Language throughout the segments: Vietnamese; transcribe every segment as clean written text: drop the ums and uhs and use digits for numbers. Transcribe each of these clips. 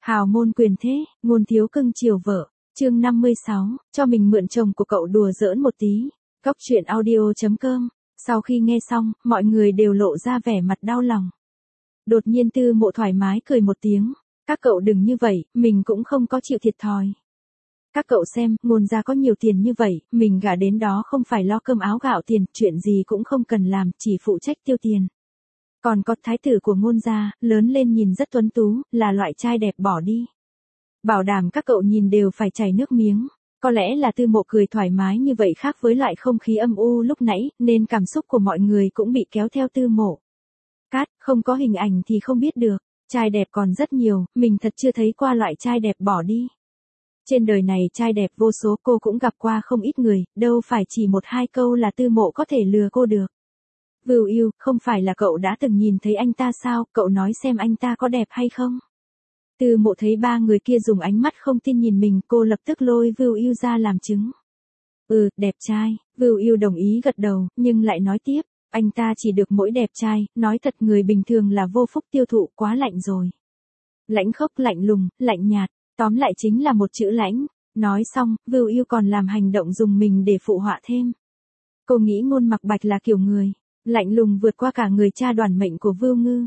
Hào môn quyền thế, ngôn thiếu cưng chiều vợ. Chương 56, cho mình mượn chồng của cậu đùa giỡn một tí. Góc truyện audio.com. Sau khi nghe xong, mọi người đều lộ ra vẻ mặt đau lòng. Đột nhiên Tư Mộ thoải mái cười một tiếng. Các cậu đừng như vậy, mình cũng không có chịu thiệt thòi. Các cậu xem, ngôn gia có nhiều tiền như vậy, mình gả đến đó không phải lo cơm áo gạo tiền, chuyện gì cũng không cần làm, chỉ phụ trách tiêu tiền. Còn có thái tử của ngôn gia, lớn lên nhìn rất tuấn tú, là loại trai đẹp bỏ đi. Bảo đảm các cậu nhìn đều phải chảy nước miếng. Có lẽ là Tư Mộ cười thoải mái như vậy khác với loại không khí âm u lúc nãy, nên cảm xúc của mọi người cũng bị kéo theo Tư Mộ. Cát, không có hình ảnh thì không biết được, trai đẹp còn rất nhiều, mình thật chưa thấy qua loại trai đẹp bỏ đi. Trên đời này trai đẹp vô số, cô cũng gặp qua không ít người, đâu phải chỉ một hai câu là Tư Mộ có thể lừa cô được. Vưu Yêu, không phải là cậu đã từng nhìn thấy anh ta sao, cậu nói xem anh ta có đẹp hay không? Tư Mộ thấy ba người kia dùng ánh mắt không tin nhìn mình, cô lập tức lôi Vưu Yêu ra làm chứng. Đẹp trai, Vưu Yêu đồng ý gật đầu, nhưng lại nói tiếp, anh ta chỉ được mỗi đẹp trai, nói thật người bình thường là vô phúc tiêu thụ, quá lạnh rồi. Lãnh khốc, lạnh lùng, lạnh nhạt, tóm lại chính là một chữ lãnh. Nói xong, Vưu Yêu còn làm hành động dùng mình để phụ họa thêm. Cô nghĩ Ngôn Mặc Bạch là kiểu người lạnh lùng vượt qua cả người cha đoản mệnh của Vưu Ngư.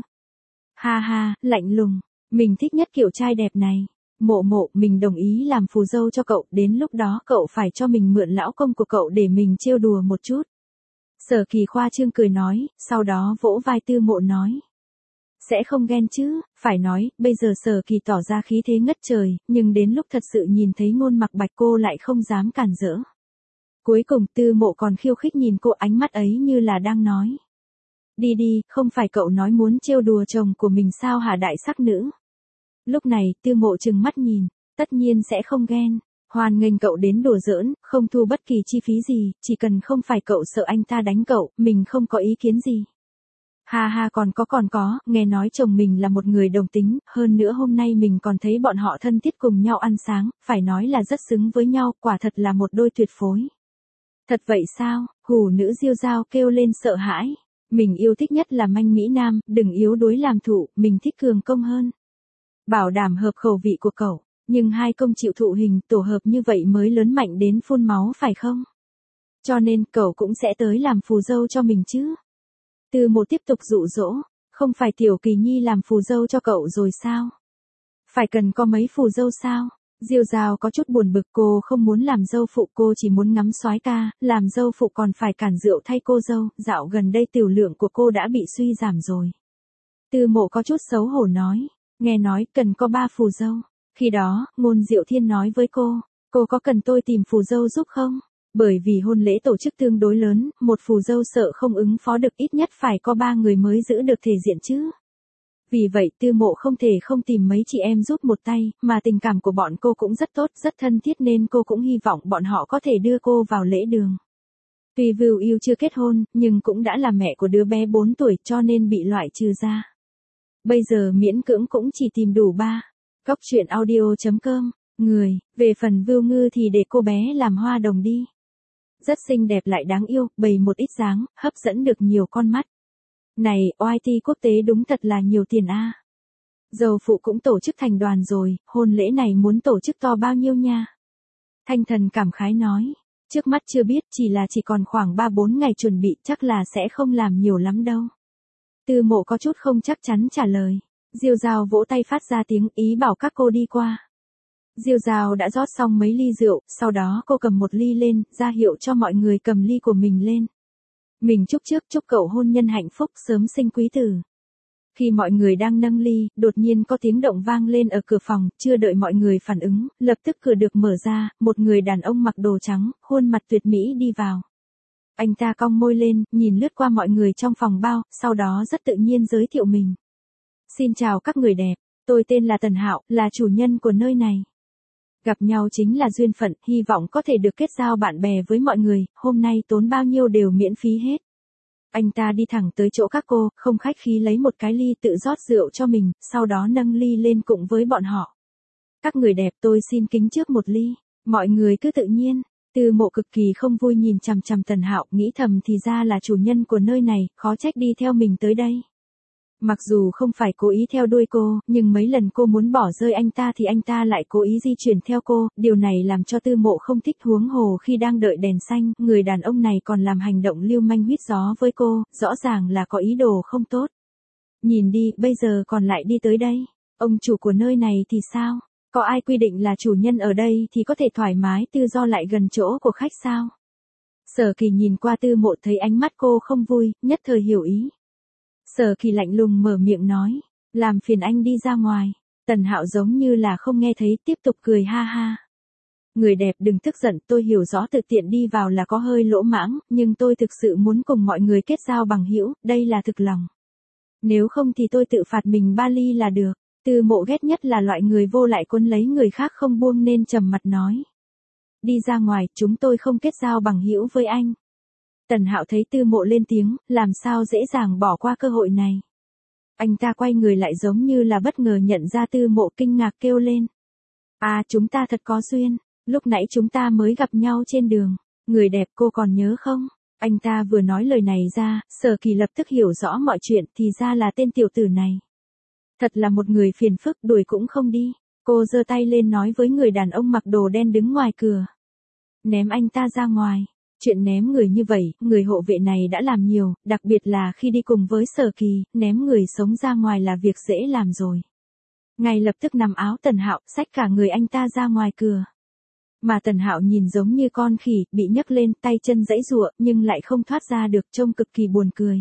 Ha ha, lạnh lùng, mình thích nhất kiểu trai đẹp này. Mộ Mộ, mình đồng ý làm phù dâu cho cậu, đến lúc đó cậu phải cho mình mượn lão công của cậu để mình trêu đùa một chút. Sở Kỳ khoa trương cười nói, sau đó vỗ vai Tư Mộ nói. Sẽ không ghen chứ, phải nói, bây giờ Sở Kỳ tỏ ra khí thế ngất trời, nhưng đến lúc thật sự nhìn thấy Ngôn Mặc Bạch cô lại không dám cản rỡ. Cuối cùng Tư Mộ còn khiêu khích nhìn cô, ánh mắt ấy như là đang nói. Đi đi, không phải cậu nói muốn trêu đùa chồng của mình sao hả đại sắc nữ? Lúc này, Tư Mộ trừng mắt nhìn, tất nhiên sẽ không ghen. Hoan nghênh cậu đến đùa giỡn, không thu bất kỳ chi phí gì, chỉ cần không phải cậu sợ anh ta đánh cậu, mình không có ý kiến gì. Ha ha, còn có, nghe nói chồng mình là một người đồng tính, hơn nữa hôm nay mình còn thấy bọn họ thân thiết cùng nhau ăn sáng, phải nói là rất xứng với nhau, quả thật là một đôi tuyệt phối. Thật vậy sao? Hủ nữ Diêu Dao kêu lên sợ hãi. Mình yêu thích nhất là manh mỹ nam, đừng yếu đuối làm thụ, mình thích cường công hơn. Bảo đảm hợp khẩu vị của cậu, nhưng hai công chịu thụ hình, tổ hợp như vậy mới lớn mạnh đến phun máu phải không? Cho nên cậu cũng sẽ tới làm phù dâu cho mình chứ? Tư Mộ tiếp tục dụ dỗ, không phải Tiểu Kỳ Nhi làm phù dâu cho cậu rồi sao? Phải cần có mấy phù dâu sao? Diêu Dao có chút buồn bực, cô không muốn làm dâu phụ, cô chỉ muốn ngắm soái ca, làm dâu phụ còn phải cản rượu thay cô dâu, dạo gần đây tiểu lượng của cô đã bị suy giảm rồi. Tư Mộ có chút xấu hổ nói, nghe nói cần có 3 phù dâu. Khi đó, Ngôn Diệu Thiên nói với cô có cần tôi tìm phù dâu giúp không? Bởi vì hôn lễ tổ chức tương đối lớn, một phù dâu sợ không ứng phó được, ít nhất phải có 3 người mới giữ được thể diện chứ. Vì vậy Tư Mộ không thể không tìm mấy chị em giúp một tay, mà tình cảm của bọn cô cũng rất tốt, rất thân thiết nên cô cũng hy vọng bọn họ có thể đưa cô vào lễ đường. Tuy Vưu Yêu chưa kết hôn, nhưng cũng đã là mẹ của đứa bé 4 tuổi cho nên bị loại trừ ra. Bây giờ miễn cưỡng cũng chỉ tìm đủ 3. Góc truyện audio.com, người, về phần Vưu Ngư thì để cô bé làm hoa đồng đi. Rất xinh đẹp lại đáng yêu, bày một ít dáng, hấp dẫn được nhiều con mắt. Này, OIT quốc tế đúng thật là nhiều tiền a. Dâu phụ cũng tổ chức thành đoàn rồi, hôn lễ này muốn tổ chức to bao nhiêu nha? Thanh Thần cảm khái nói, trước mắt chưa biết, chỉ còn khoảng 3-4 ngày chuẩn bị, chắc là sẽ không làm nhiều lắm đâu. Tư Mộ có chút không chắc chắn trả lời. Diêu Dao vỗ tay phát ra tiếng ý bảo các cô đi qua. Diêu Dao đã rót xong mấy ly rượu, sau đó cô cầm một ly lên, ra hiệu cho mọi người cầm ly của mình lên. Mình chúc cậu hôn nhân hạnh phúc, sớm sinh quý tử. Khi mọi người đang nâng ly, đột nhiên có tiếng động vang lên ở cửa phòng, chưa đợi mọi người phản ứng, lập tức cửa được mở ra, một người đàn ông mặc đồ trắng, khuôn mặt tuyệt mỹ đi vào. Anh ta cong môi lên, nhìn lướt qua mọi người trong phòng bao, sau đó rất tự nhiên giới thiệu mình. Xin chào các người đẹp, tôi tên là Tần Hạo, là chủ nhân của nơi này. Gặp nhau chính là duyên phận, hy vọng có thể được kết giao bạn bè với mọi người, hôm nay tốn bao nhiêu đều miễn phí hết. Anh ta đi thẳng tới chỗ các cô, không khách khí lấy một cái ly tự rót rượu cho mình, sau đó nâng ly lên cùng với bọn họ. Các người đẹp, tôi xin kính trước một ly, mọi người cứ tự nhiên. Tư Mộ cực kỳ không vui nhìn chằm chằm Tần Hạo, nghĩ thầm thì ra là chủ nhân của nơi này, khó trách đi theo mình tới đây. Mặc dù không phải cố ý theo đuôi cô, nhưng mấy lần cô muốn bỏ rơi anh ta thì anh ta lại cố ý di chuyển theo cô, điều này làm cho Tư Mộ không thích, huống hồ khi đang đợi đèn xanh, người đàn ông này còn làm hành động lưu manh huýt gió với cô, rõ ràng là có ý đồ không tốt. Nhìn đi, bây giờ còn lại đi tới đây. Ông chủ của nơi này thì sao? Có ai quy định là chủ nhân ở đây thì có thể thoải mái tự do lại gần chỗ của khách sao? Sở Kỳ nhìn qua Tư Mộ thấy ánh mắt cô không vui, nhất thời hiểu ý. Sở Kỳ lạnh lùng mở miệng nói, làm phiền anh đi ra ngoài. Tần Hạo giống như là không nghe thấy, tiếp tục cười ha ha. Người đẹp đừng tức giận, tôi hiểu rõ tự tiện đi vào là có hơi lỗ mãng, nhưng tôi thực sự muốn cùng mọi người kết giao bằng hữu, đây là thực lòng. Nếu không thì tôi tự phạt mình 3 ly là được. Tư Mộ ghét nhất là loại người vô lại cuốn lấy người khác không buông nên trầm mặt nói. Đi ra ngoài, chúng tôi không kết giao bằng hữu với anh. Tần Hạo thấy Tư Mộ lên tiếng, làm sao dễ dàng bỏ qua cơ hội này. Anh ta quay người lại giống như là bất ngờ nhận ra Tư Mộ, kinh ngạc kêu lên. À, chúng ta thật có duyên, lúc nãy chúng ta mới gặp nhau trên đường. Người đẹp, cô còn nhớ không? Anh ta vừa nói lời này ra, Sở Kỳ lập tức hiểu rõ mọi chuyện, thì ra là tên tiểu tử này. Thật là một người phiền phức, đuổi cũng không đi. Cô giơ tay lên nói với người đàn ông mặc đồ đen đứng ngoài cửa. Ném anh ta ra ngoài. Chuyện ném người như vậy, người hộ vệ này đã làm nhiều, đặc biệt là khi đi cùng với Sở Kỳ, ném người sống ra ngoài là việc dễ làm rồi. Ngay lập tức nằm áo Tần Hạo, xách cả người anh ta ra ngoài cửa. Mà Tần Hạo nhìn giống như con khỉ, bị nhấc lên, tay chân giãy giụa, nhưng lại không thoát ra được, trông cực kỳ buồn cười.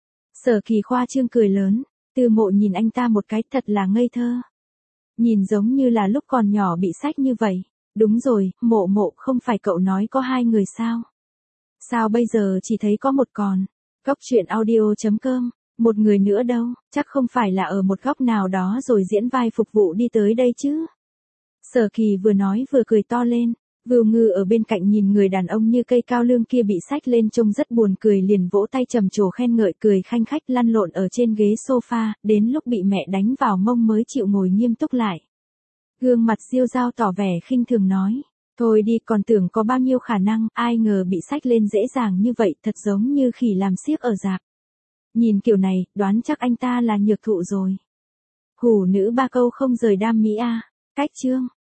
Sở Kỳ khoa trương cười lớn, Tư Mộ nhìn anh ta một cái, thật là ngây thơ. Nhìn giống như là lúc còn nhỏ bị xách như vậy. Đúng rồi, Mộ Mộ, không phải cậu nói có 2 người sao? Sao bây giờ chỉ thấy có một con? Góc truyện audio.com, một người nữa đâu, chắc không phải là ở một góc nào đó rồi diễn vai phục vụ đi tới đây chứ? Sở Kỳ vừa nói vừa cười to lên, Vưu Ngư ở bên cạnh nhìn người đàn ông như cây cao lương kia bị xách lên trông rất buồn cười, liền vỗ tay trầm trồ khen ngợi, cười khanh khách lăn lộn ở trên ghế sofa, đến lúc bị mẹ đánh vào mông mới chịu ngồi nghiêm túc lại. Gương mặt Diêu Dao tỏ vẻ khinh thường nói, thôi đi, còn tưởng có bao nhiêu khả năng, ai ngờ bị xách lên dễ dàng như vậy, thật giống như khỉ làm xiếc ở rạp. Nhìn kiểu này, đoán chắc anh ta là nhược thụ rồi. Hủ nữ 3 câu không rời đam mỹ a. Cách chương